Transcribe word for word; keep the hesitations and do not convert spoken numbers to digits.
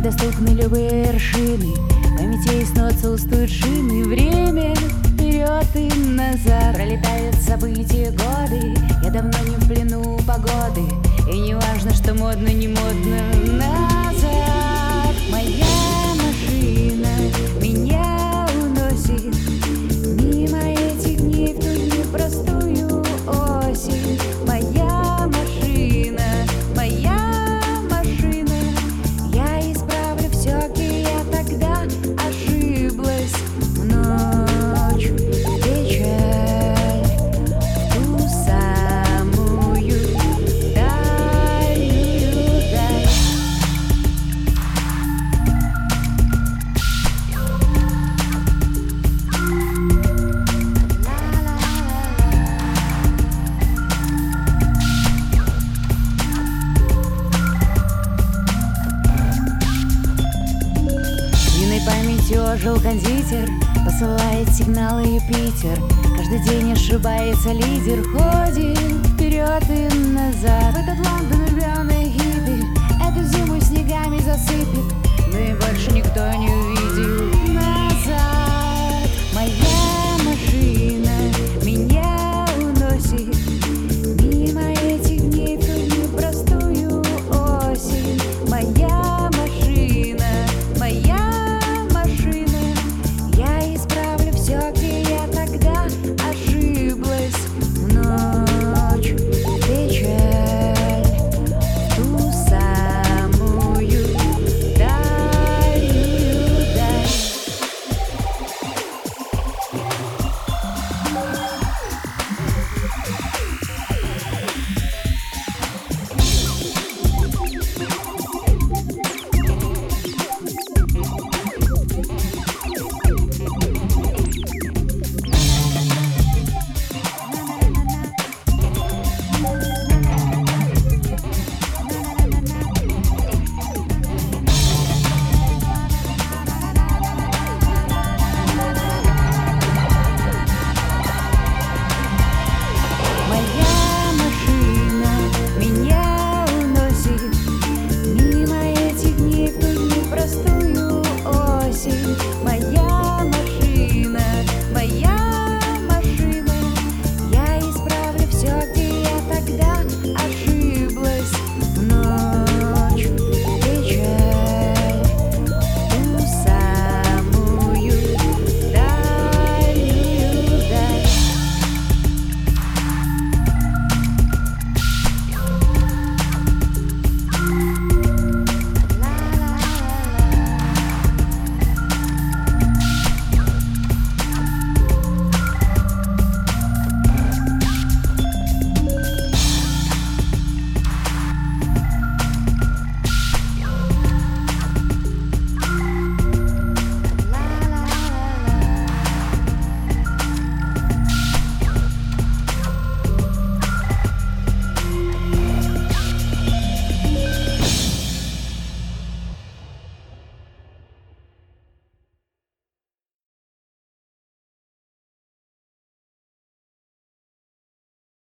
недоступны любые вершины. В памяти снятся устают шины. Время вперед и назад. Пролетают события, годы. Я давно не в плену погоды. И не важно, что модно, не модно. Назад. Моя машина меня уносит мимо этих дней в ту непростую осень. Моя машина, моя машина. Я исправлю все, где я тогда ошиблась. В ночь, в печаль, в ту самую дальнюю даль. Юной памятью ожил кондитер, посылает сигналы Юпитер. Каждый день ошибается лидер, ходит вперед и назад. В этот Лондон влюбленный хиппи эту зиму снегами засыпет. Мы больше